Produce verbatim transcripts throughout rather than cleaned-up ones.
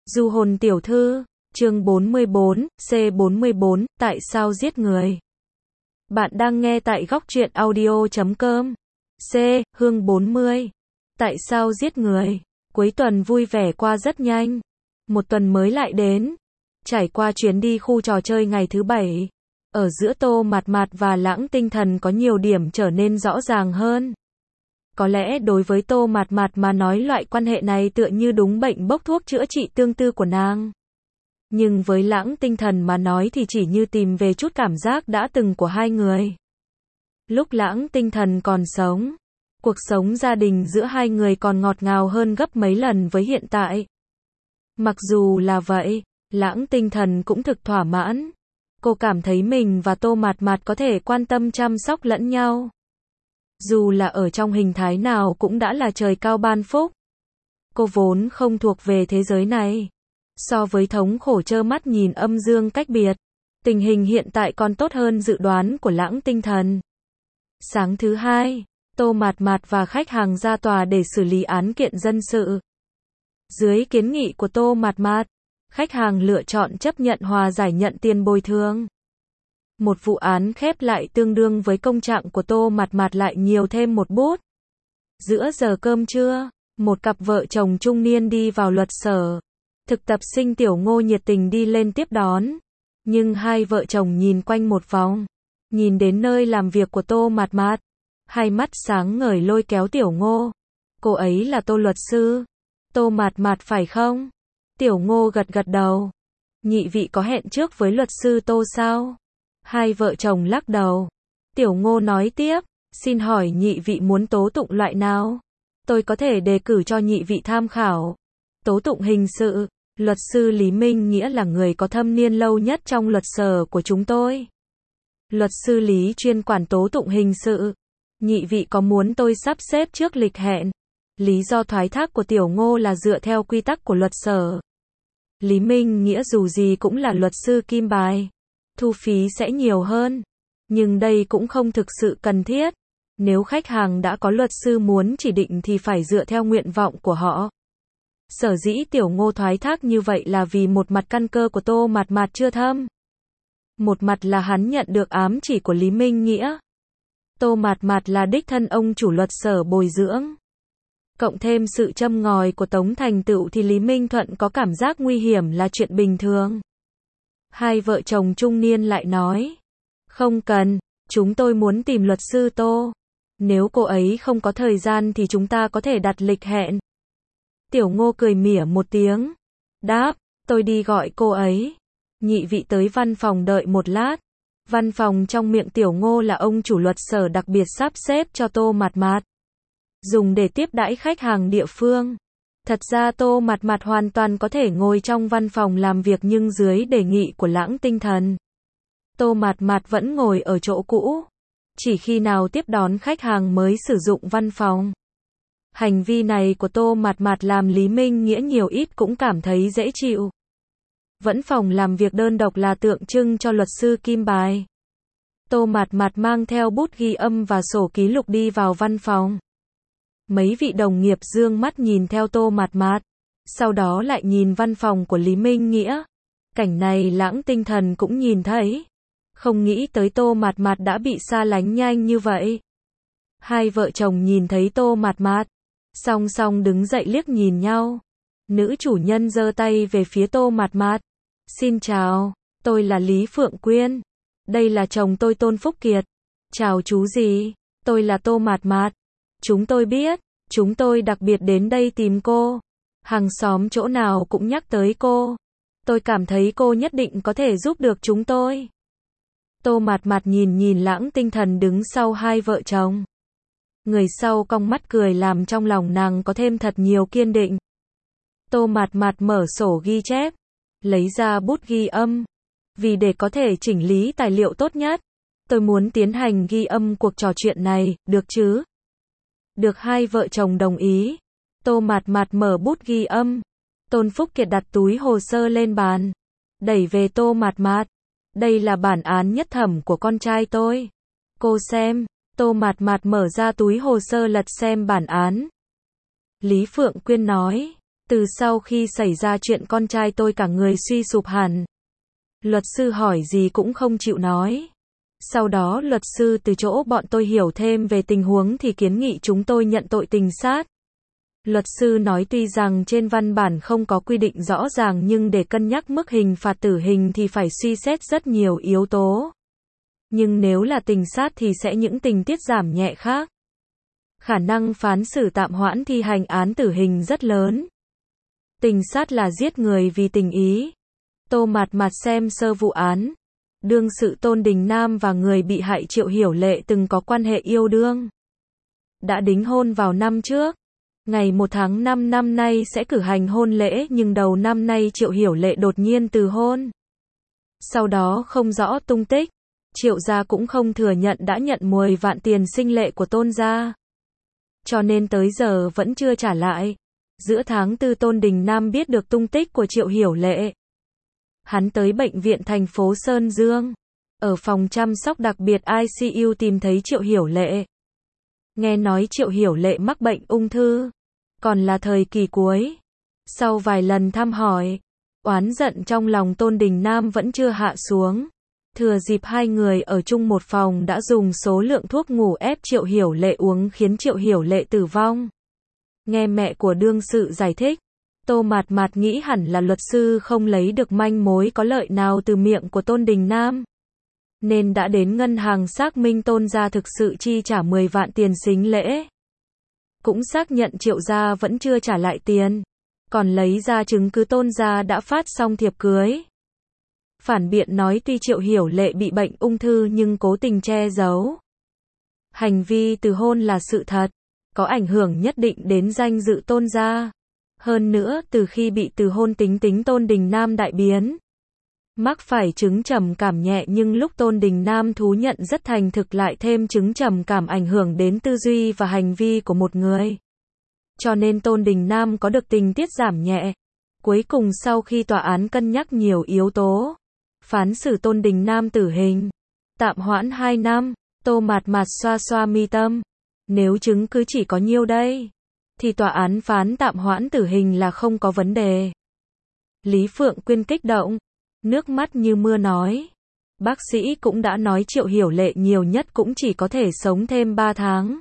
Du hồn tiểu thư, chương bốn mươi bốn, C bốn mươi bốn, tại sao giết người? Bạn đang nghe tại góc truyện audio chấm com. C, Hương bốn mươi. Tại sao giết người? Cuối tuần vui vẻ qua rất nhanh. Một tuần mới lại đến. Trải qua chuyến đi khu trò chơi ngày thứ bảy. Ở giữa Tô Mạt Mạt và Lãng Tinh Thần có nhiều điểm trở nên rõ ràng hơn. Có lẽ đối với Tô Mạt Mạt mà nói loại quan hệ này tựa như đúng bệnh bốc thuốc chữa trị tương tư của nàng. Nhưng với Lãng Tinh Thần mà nói thì chỉ như tìm về chút cảm giác đã từng của hai người. Lúc Lãng Tinh Thần còn sống, cuộc sống gia đình giữa hai người còn ngọt ngào hơn gấp mấy lần với hiện tại. Mặc dù là vậy, Lãng Tinh Thần cũng thực thỏa mãn. Cô cảm thấy mình và Tô Mạt Mạt có thể quan tâm chăm sóc lẫn nhau. Dù là ở trong hình thái nào cũng đã là trời cao ban phúc. Cô vốn không thuộc về thế giới này. So với thống khổ trơ mắt nhìn âm dương cách biệt, tình hình hiện tại còn tốt hơn dự đoán của Lãng Tinh Thần. Sáng thứ hai, Tô Mạt Mạt và khách hàng ra tòa để xử lý án kiện dân sự. Dưới kiến nghị của Tô Mạt Mạt, khách hàng lựa chọn chấp nhận hòa giải nhận tiền bồi thường. Một vụ án khép lại tương đương với công trạng của Tô Mạt Mạt lại nhiều thêm một bút. Giữa giờ cơm trưa, một cặp vợ chồng trung niên đi vào luật sở. Thực tập sinh Tiểu Ngô nhiệt tình đi lên tiếp đón. Nhưng hai vợ chồng nhìn quanh một vòng, nhìn đến nơi làm việc của Tô Mạt Mạt, hai mắt sáng ngời lôi kéo Tiểu Ngô. Cô ấy là Tô luật sư. Tô Mạt Mạt phải không? Tiểu Ngô gật gật đầu. Nhị vị có hẹn trước với luật sư Tô sao? Hai vợ chồng lắc đầu. Tiểu Ngô nói tiếp, xin hỏi nhị vị muốn tố tụng loại nào? Tôi có thể đề cử cho nhị vị tham khảo. Tố tụng hình sự, luật sư Lý Minh Nghĩa là người có thâm niên lâu nhất trong luật sở của chúng tôi. Luật sư Lý chuyên quản tố tụng hình sự. Nhị vị có muốn tôi sắp xếp trước lịch hẹn? Lý do thoái thác của Tiểu Ngô là dựa theo quy tắc của luật sở. Lý Minh Nghĩa dù gì cũng là luật sư kim bài. Thu phí sẽ nhiều hơn. Nhưng đây cũng không thực sự cần thiết. Nếu khách hàng đã có luật sư muốn chỉ định thì phải dựa theo nguyện vọng của họ. Sở dĩ Tiểu Ngô thoái thác như vậy là vì một mặt căn cơ của Tô Mạt Mạt chưa thâm. Một mặt là hắn nhận được ám chỉ của Lý Minh Nghĩa. Tô Mạt Mạt là đích thân ông chủ luật sở bồi dưỡng. Cộng thêm sự châm ngòi của Tống Thành Tựu thì Lý Minh Thuận có cảm giác nguy hiểm là chuyện bình thường. Hai vợ chồng trung niên lại nói. Không cần, chúng tôi muốn tìm luật sư Tô. Nếu cô ấy không có thời gian thì chúng ta có thể đặt lịch hẹn. Tiểu Ngô cười mỉa một tiếng. Đáp, tôi đi gọi cô ấy. Nhị vị tới văn phòng đợi một lát. Văn phòng trong miệng Tiểu Ngô là ông chủ luật sở đặc biệt sắp xếp cho Tô Mạt Mạt. Dùng để tiếp đãi khách hàng địa phương. Thật ra Tô Mạt Mạt hoàn toàn có thể ngồi trong văn phòng làm việc nhưng dưới đề nghị của Lãng Tinh Thần. Tô Mạt Mạt vẫn ngồi ở chỗ cũ. Chỉ khi nào tiếp đón khách hàng mới sử dụng văn phòng. Hành vi này của Tô Mạt Mạt làm Lý Minh Nghĩa nhiều ít cũng cảm thấy dễ chịu. Vẫn phòng làm việc đơn độc là tượng trưng cho luật sư kim bài. Tô Mạt Mạt mang theo bút ghi âm và sổ ký lục đi vào văn phòng. Mấy vị đồng nghiệp dương mắt nhìn theo Tô Mạt Mạt, sau đó lại nhìn văn phòng của Lý Minh Nghĩa. Cảnh này Lãng Tinh Thần cũng nhìn thấy. Không nghĩ tới Tô Mạt Mạt đã bị xa lánh nhanh như vậy. Hai vợ chồng nhìn thấy Tô Mạt Mạt, song song đứng dậy liếc nhìn nhau. Nữ chủ nhân giơ tay về phía Tô Mạt Mạt. Xin chào, tôi là Lý Phượng Quyên. Đây là chồng tôi Tôn Phúc Kiệt. Chào chú gì, tôi là Tô Mạt Mạt. Chúng tôi biết, chúng tôi đặc biệt đến đây tìm cô. Hàng xóm chỗ nào cũng nhắc tới cô. Tôi cảm thấy cô nhất định có thể giúp được chúng tôi. Tô Mạt Mạt nhìn nhìn Lãng Tinh Thần đứng sau hai vợ chồng. Người sau cong mắt cười làm trong lòng nàng có thêm thật nhiều kiên định. Tô Mạt Mạt mở sổ ghi chép, lấy ra bút ghi âm. Vì để có thể chỉnh lý tài liệu tốt nhất, tôi muốn tiến hành ghi âm cuộc trò chuyện này, được chứ? Được, hai vợ chồng đồng ý. Tô Mạt Mạt mở bút ghi âm. Tôn Phúc Kiệt đặt túi hồ sơ lên bàn, đẩy về Tô Mạt Mạt. Đây là bản án nhất thẩm của con trai tôi. Cô xem. Tô Mạt Mạt mở ra túi hồ sơ lật xem bản án. Lý Phượng Quyên nói. Từ sau khi xảy ra chuyện con trai tôi cả người suy sụp hẳn. Luật sư hỏi gì cũng không chịu nói. Sau đó luật sư từ chỗ bọn tôi hiểu thêm về tình huống thì kiến nghị chúng tôi nhận tội tình sát. Luật sư nói tuy rằng trên văn bản không có quy định rõ ràng nhưng để cân nhắc mức hình phạt tử hình thì phải suy xét rất nhiều yếu tố. Nhưng nếu là tình sát thì sẽ những tình tiết giảm nhẹ khác. Khả năng phán xử tạm hoãn thi hành án tử hình rất lớn. Tình sát là giết người vì tình ý. Tô Mạt Mạt xem sơ vụ án. Đương sự Tôn Đình Nam và người bị hại Triệu Hiểu Lệ từng có quan hệ yêu đương. Đã đính hôn vào năm trước. Ngày một tháng năm năm nay sẽ cử hành hôn lễ nhưng đầu năm nay Triệu Hiểu Lệ đột nhiên từ hôn. Sau đó không rõ tung tích. Triệu gia cũng không thừa nhận đã nhận mười vạn tiền sinh lệ của Tôn gia. Cho nên tới giờ vẫn chưa trả lại. Giữa tháng tư Tôn Đình Nam biết được tung tích của Triệu Hiểu Lệ. Hắn tới bệnh viện thành phố Sơn Dương. Ở phòng chăm sóc đặc biệt I C U tìm thấy Triệu Hiểu Lệ. Nghe nói Triệu Hiểu Lệ mắc bệnh ung thư. Còn là thời kỳ cuối. Sau vài lần thăm hỏi, oán giận trong lòng Tôn Đình Nam vẫn chưa hạ xuống. Thừa dịp hai người ở chung một phòng đã dùng số lượng thuốc ngủ ép Triệu Hiểu Lệ uống khiến Triệu Hiểu Lệ tử vong. Nghe mẹ của đương sự giải thích, Tô Mạt Mạt nghĩ hẳn là luật sư không lấy được manh mối có lợi nào từ miệng của Tôn Đình Nam. Nên đã đến ngân hàng xác minh Tôn gia thực sự chi trả mười vạn tiền sính lễ. Cũng xác nhận Triệu gia vẫn chưa trả lại tiền. Còn lấy ra chứng cứ Tôn gia đã phát xong thiệp cưới. Phản biện nói tuy Triệu Hiểu Lệ bị bệnh ung thư nhưng cố tình che giấu. Hành vi từ hôn là sự thật, có ảnh hưởng nhất định đến danh dự Tôn gia. Hơn nữa từ khi bị từ hôn tính tính Tôn Đình Nam đại biến. Mắc phải chứng trầm cảm nhẹ nhưng lúc Tôn Đình Nam thú nhận rất thành thực lại thêm chứng trầm cảm ảnh hưởng đến tư duy và hành vi của một người. Cho nên Tôn Đình Nam có được tình tiết giảm nhẹ. Cuối cùng sau khi tòa án cân nhắc nhiều yếu tố, phán xử Tôn Đình Nam tử hình, tạm hoãn hai năm, Tô Mạt Mạt xoa xoa mi tâm. Nếu chứng cứ chỉ có nhiêu đây, thì tòa án phán tạm hoãn tử hình là không có vấn đề. Lý Phượng Quyên kích động, nước mắt như mưa nói. Bác sĩ cũng đã nói Triệu Hiểu Lệ nhiều nhất cũng chỉ có thể sống thêm ba tháng.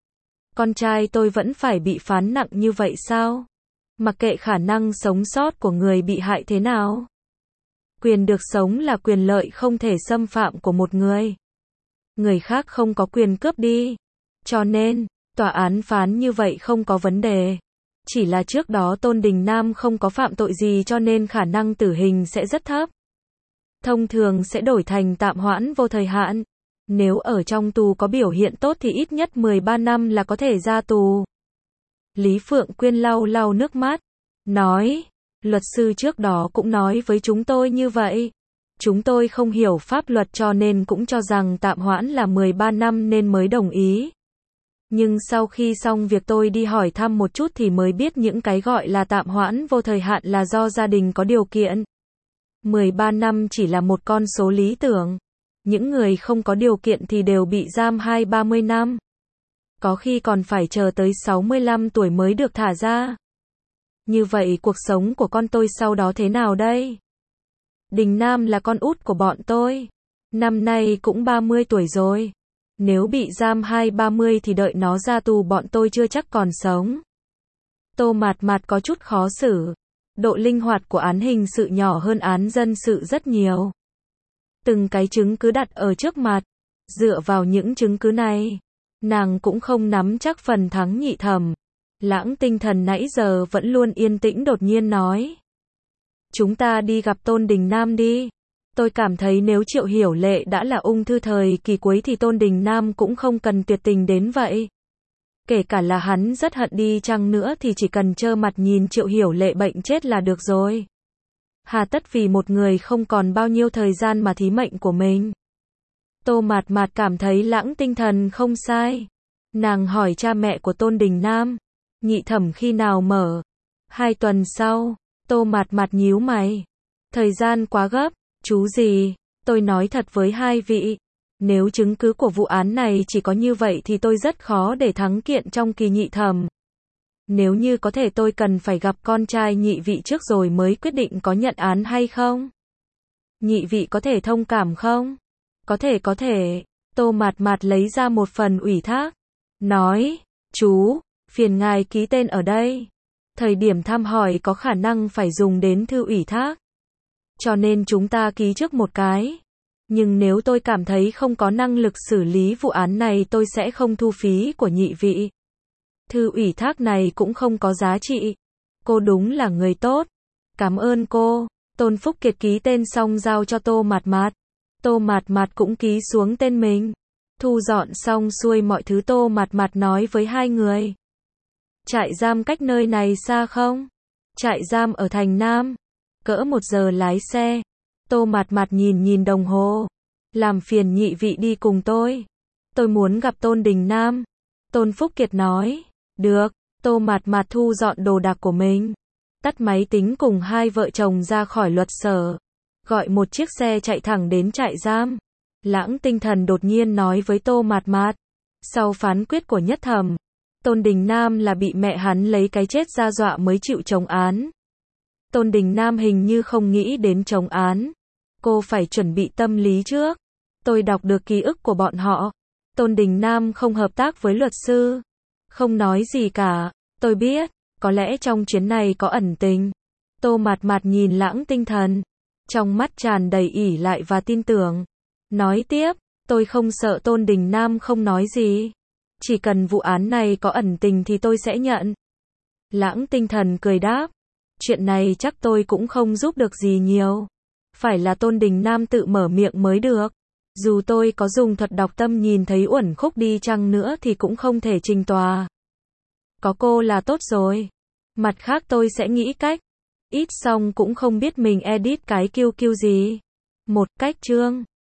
Con trai tôi vẫn phải bị phán nặng như vậy sao? Mặc kệ khả năng sống sót của người bị hại thế nào. Quyền được sống là quyền lợi không thể xâm phạm của một người. Người khác không có quyền cướp đi. Cho nên, tòa án phán như vậy không có vấn đề. Chỉ là trước đó Tôn Đình Nam không có phạm tội gì cho nên khả năng tử hình sẽ rất thấp. Thông thường sẽ đổi thành tạm hoãn vô thời hạn. Nếu ở trong tù có biểu hiện tốt thì ít nhất mười ba năm là có thể ra tù. Lý Phượng Quyên lau lau nước mắt, nói, luật sư trước đó cũng nói với chúng tôi như vậy. Chúng tôi không hiểu pháp luật cho nên cũng cho rằng tạm hoãn là mười ba năm nên mới đồng ý. Nhưng sau khi xong việc tôi đi hỏi thăm một chút thì mới biết những cái gọi là tạm hoãn vô thời hạn là do gia đình có điều kiện. mười ba năm chỉ là một con số lý tưởng. Những người không có điều kiện thì đều bị giam hai ba mươi năm. Có khi còn phải chờ tới sáu mươi lăm tuổi mới được thả ra. Như vậy cuộc sống của con tôi sau đó thế nào đây? Đình Nam là con út của bọn tôi. Năm nay cũng ba mươi tuổi rồi. Nếu bị giam hai ba mươi thì đợi nó ra tù bọn tôi chưa chắc còn sống. Tô Mạt Mạt có chút khó xử. Độ linh hoạt của án hình sự nhỏ hơn án dân sự rất nhiều. Từng cái chứng cứ đặt ở trước mặt. Dựa vào những chứng cứ này, nàng cũng không nắm chắc phần thắng nhị thẩm. Lãng Tinh Thần nãy giờ vẫn luôn yên tĩnh đột nhiên nói. Chúng ta đi gặp Tôn Đình Nam đi. Tôi cảm thấy nếu Triệu Hiểu Lệ đã là ung thư thời kỳ cuối thì Tôn Đình Nam cũng không cần tuyệt tình đến vậy. Kể cả là hắn rất hận đi chăng nữa thì chỉ cần trơ mặt nhìn Triệu Hiểu Lệ bệnh chết là được rồi. Hà tất vì một người không còn bao nhiêu thời gian mà thí mệnh của mình. Tô Mạt Mạt cảm thấy Lãng Tinh Thần không sai. Nàng hỏi cha mẹ của Tôn Đình Nam. Nhị thẩm khi nào mở? Hai tuần sau. Tô Mạt Mạt nhíu mày. Thời gian quá gấp. Chú gì? Tôi nói thật với hai vị. Nếu chứng cứ của vụ án này chỉ có như vậy thì tôi rất khó để thắng kiện trong kỳ nhị thẩm. Nếu như có thể tôi cần phải gặp con trai nhị vị trước rồi mới quyết định có nhận án hay không. Nhị vị có thể thông cảm không? Có thể có thể. Tô Mạt Mạt lấy ra một phần ủy thác. Nói, chú, phiền ngài ký tên ở đây. Thời điểm thăm hỏi có khả năng phải dùng đến thư ủy thác. Cho nên chúng ta ký trước một cái. Nhưng nếu tôi cảm thấy không có năng lực xử lý vụ án này tôi sẽ không thu phí của nhị vị. Thư ủy thác này cũng không có giá trị. Cô đúng là người tốt. Cảm ơn cô. Tôn Phúc Kiệt ký tên xong giao cho Tô Mạt Mạt. Tô Mạt Mạt cũng ký xuống tên mình. Thu dọn xong xuôi mọi thứ Tô Mạt Mạt nói với hai người. Trại giam cách nơi này xa không? Trại giam ở thành Nam. Cỡ một giờ lái xe. Tô Mạt Mạt nhìn nhìn đồng hồ. Làm phiền nhị vị đi cùng tôi. Tôi muốn gặp Tôn Đình Nam. Tôn Phúc Kiệt nói. Được. Tô Mạt Mạt thu dọn đồ đạc của mình. Tắt máy tính cùng hai vợ chồng ra khỏi luật sở. Gọi một chiếc xe chạy thẳng đến trại giam. Lãng Tinh Thần đột nhiên nói với Tô Mạt Mạt. Sau phán quyết của nhất thẩm, Tôn Đình Nam là bị mẹ hắn lấy cái chết ra dọa mới chịu chống án. Tôn Đình Nam hình như không nghĩ đến chống án. Cô phải chuẩn bị tâm lý trước. Tôi đọc được ký ức của bọn họ. Tôn Đình Nam không hợp tác với luật sư. Không nói gì cả. Tôi biết, có lẽ trong chuyến này có ẩn tình. Tô Mạt Mạt nhìn Lãng Tinh Thần. Trong mắt tràn đầy ỷ lại và tin tưởng. Nói tiếp, tôi không sợ Tôn Đình Nam không nói gì. Chỉ cần vụ án này có ẩn tình thì tôi sẽ nhận. Lãng Tinh Thần cười đáp. Chuyện này chắc tôi cũng không giúp được gì nhiều. Phải là Tôn Đình Nam tự mở miệng mới được. Dù tôi có dùng thuật đọc tâm nhìn thấy uẩn khúc đi chăng nữa thì cũng không thể trình tòa. Có cô là tốt rồi. Mặt khác tôi sẽ nghĩ cách. Ít xong cũng không biết mình edit cái kiu kiu gì. Một cách chương.